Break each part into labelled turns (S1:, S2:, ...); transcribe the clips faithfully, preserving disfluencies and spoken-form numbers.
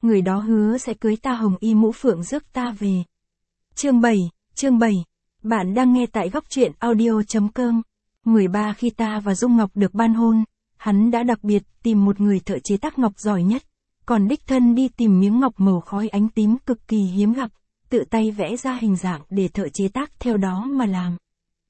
S1: người đó hứa sẽ cưới ta hồng y mũ phượng rước ta về. Chương bảy, chương bảy. Bạn đang nghe tại góc truyện audio.com. mười ba Khi ta và Dung Ngọc được ban hôn, hắn đã đặc biệt tìm một người thợ chế tác ngọc giỏi nhất, còn đích thân đi tìm miếng ngọc màu khói ánh tím cực kỳ hiếm gặp, tự tay vẽ ra hình dạng để thợ chế tác theo đó mà làm.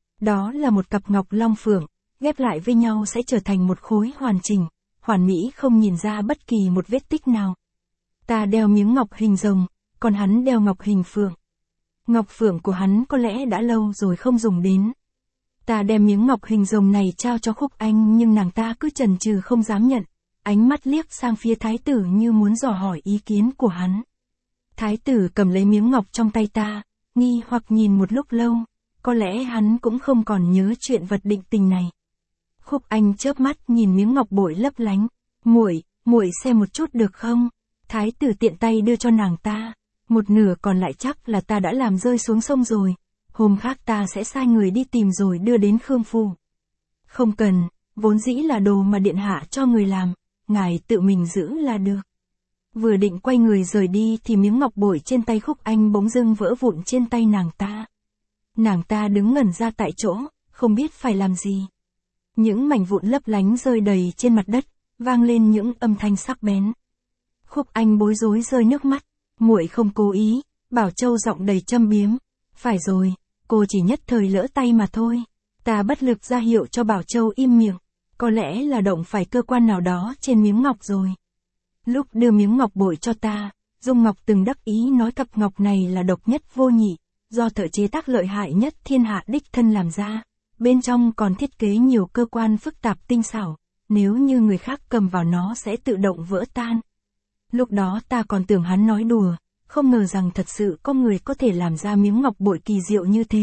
S1: Đó là một cặp ngọc long phượng, ghép lại với nhau sẽ trở thành một khối hoàn chỉnh, hoàn mỹ không nhìn ra bất kỳ một vết tích nào. Ta đeo miếng ngọc hình rồng, còn hắn đeo ngọc hình phượng. Ngọc phượng của hắn có lẽ đã lâu rồi không dùng đến. Ta đem miếng ngọc hình rồng này trao cho Khúc Anh nhưng nàng ta cứ chần chừ không dám nhận, ánh mắt liếc sang phía thái tử như muốn dò hỏi ý kiến của hắn. Thái tử cầm lấy miếng ngọc trong tay ta, nghi hoặc nhìn một lúc lâu, có lẽ hắn cũng không còn nhớ chuyện vật định tình này. Khúc Anh chớp mắt nhìn miếng ngọc bội lấp lánh, "Muội, muội xem một chút được không?" Thái tử tiện tay đưa cho nàng ta, "Một nửa còn lại chắc là ta đã làm rơi xuống sông rồi, hôm khác ta sẽ sai người đi tìm rồi đưa đến Khương phủ." "Không cần, vốn dĩ là đồ mà điện hạ cho người làm, ngài tự mình giữ là được." Vừa định quay người rời đi thì miếng ngọc bội trên tay Khúc Anh bỗng dưng vỡ vụn trên tay nàng ta. Nàng ta đứng ngẩn ra tại chỗ, không biết phải làm gì. Những mảnh vụn lấp lánh rơi đầy trên mặt đất, vang lên những âm thanh sắc bén. Khúc Anh bối rối rơi nước mắt, "Muội không cố ý." Bảo Châu giọng đầy châm biếm, "Phải rồi, cô chỉ nhất thời lỡ tay mà thôi." Ta bất lực ra hiệu cho Bảo Châu im miệng, có lẽ là động phải cơ quan nào đó trên miếng ngọc rồi. Lúc đưa miếng ngọc bội cho ta, Dung Ngọc từng đắc ý nói cặp ngọc này là độc nhất vô nhị, do thợ chế tác lợi hại nhất thiên hạ đích thân làm ra, bên trong còn thiết kế nhiều cơ quan phức tạp tinh xảo, nếu như người khác cầm vào nó sẽ tự động vỡ tan. Lúc đó ta còn tưởng hắn nói đùa, không ngờ rằng thật sự có người có thể làm ra miếng ngọc bội kỳ diệu như thế.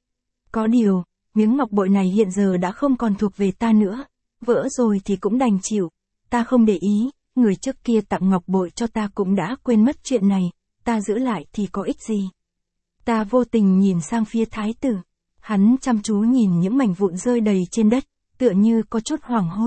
S1: Có điều, miếng ngọc bội này hiện giờ đã không còn thuộc về ta nữa, vỡ rồi thì cũng đành chịu, ta không để ý, người trước kia tặng ngọc bội cho ta cũng đã quên mất chuyện này, ta giữ lại thì có ích gì. Ta vô tình nhìn sang phía thái tử, hắn chăm chú nhìn những mảnh vụn rơi đầy trên đất, tựa như có chút hoảng hốt.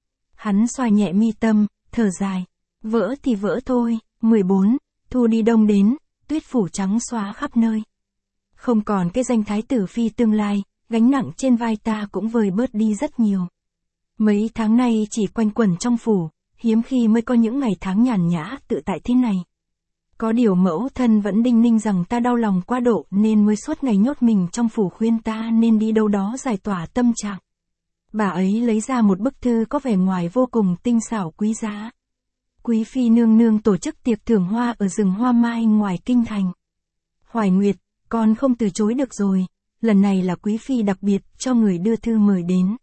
S1: Hắn xoa nhẹ mi tâm, thở dài, "Vỡ thì vỡ thôi." mười bốn Thu đi đông đến, tuyết phủ trắng xóa khắp nơi. Không còn cái danh thái tử phi tương lai, gánh nặng trên vai ta cũng vơi bớt đi rất nhiều. Mấy tháng nay chỉ quanh quẩn trong phủ, hiếm khi mới có những ngày tháng nhàn nhã tự tại thế này. Có điều mẫu thân vẫn đinh ninh rằng ta đau lòng quá độ nên mới suốt ngày nhốt mình trong phủ khuyên ta nên đi đâu đó giải tỏa tâm trạng. Bà ấy lấy ra một bức thư có vẻ ngoài vô cùng tinh xảo quý giá. "Quý phi nương nương tổ chức tiệc thưởng hoa ở rừng hoa mai ngoài kinh thành. Hoài Nguyệt, con không từ chối được rồi, lần này là quý phi đặc biệt cho người đưa thư mời đến."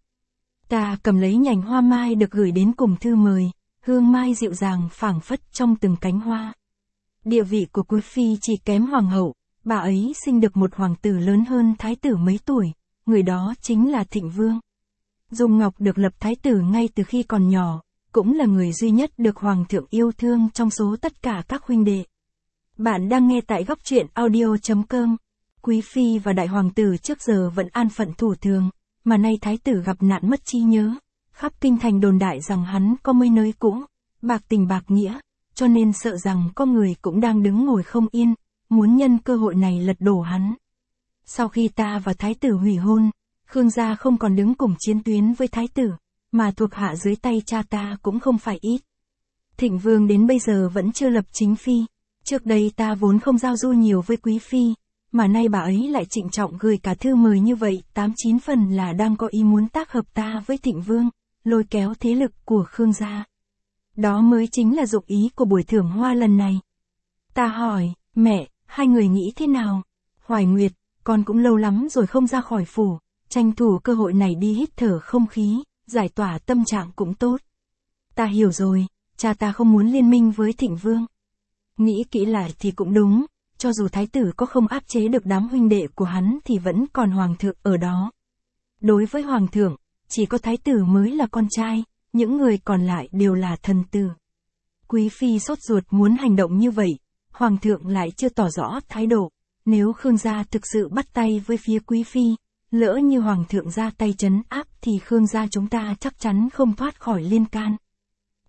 S1: Ta cầm lấy nhành hoa mai được gửi đến cùng thư mời, hương mai dịu dàng phảng phất trong từng cánh hoa. Địa vị của quý phi chỉ kém hoàng hậu, bà ấy sinh được một hoàng tử lớn hơn thái tử mấy tuổi, người đó chính là Thịnh Vương. Dung Ngọc được lập thái tử ngay từ khi còn nhỏ, cũng là người duy nhất được hoàng thượng yêu thương trong số tất cả các huynh đệ. Bạn đang nghe tại góc truyện audio.com. Quý phi và đại hoàng tử trước giờ vẫn an phận thủ thường, mà nay thái tử gặp nạn mất trí nhớ, khắp kinh thành đồn đại rằng hắn có mấy nơi cũ, bạc tình bạc nghĩa, cho nên sợ rằng có người cũng đang đứng ngồi không yên, muốn nhân cơ hội này lật đổ hắn. Sau khi ta và thái tử hủy hôn, Khương gia không còn đứng cùng chiến tuyến với thái tử, mà thuộc hạ dưới tay cha ta cũng không phải ít. Thịnh Vương đến bây giờ vẫn chưa lập chính phi, trước đây ta vốn không giao du nhiều với quý phi, mà nay bà ấy lại trịnh trọng gửi cả thư mời như vậy, tám chín phần là đang có ý muốn tác hợp ta với Thịnh Vương, lôi kéo thế lực của Khương gia. Đó mới chính là dụng ý của buổi thưởng hoa lần này. Ta hỏi, "Mẹ, hai người nghĩ thế nào?" "Hoài Nguyệt, con cũng lâu lắm rồi không ra khỏi phủ, tranh thủ cơ hội này đi hít thở không khí, giải tỏa tâm trạng cũng tốt." "Ta hiểu rồi, cha ta không muốn liên minh với Thịnh Vương." Nghĩ kỹ lại thì cũng đúng, cho dù thái tử có không áp chế được đám huynh đệ của hắn thì vẫn còn hoàng thượng ở đó. Đối với hoàng thượng, chỉ có thái tử mới là con trai, những người còn lại đều là thần tử. Quý phi sốt ruột muốn hành động như vậy, hoàng thượng lại chưa tỏ rõ thái độ. Nếu Khương gia thực sự bắt tay với phía quý phi, lỡ như hoàng thượng ra tay trấn áp thì Khương gia chúng ta chắc chắn không thoát khỏi liên can.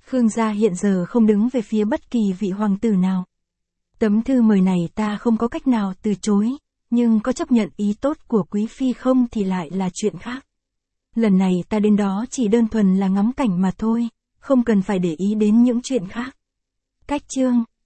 S1: Khương gia hiện giờ không đứng về phía bất kỳ vị hoàng tử nào. Tấm thư mời này ta không có cách nào từ chối, nhưng có chấp nhận ý tốt của quý phi không thì lại là chuyện khác. Lần này ta đến đó chỉ đơn thuần là ngắm cảnh mà thôi, không cần phải để ý đến những chuyện khác. Cách chương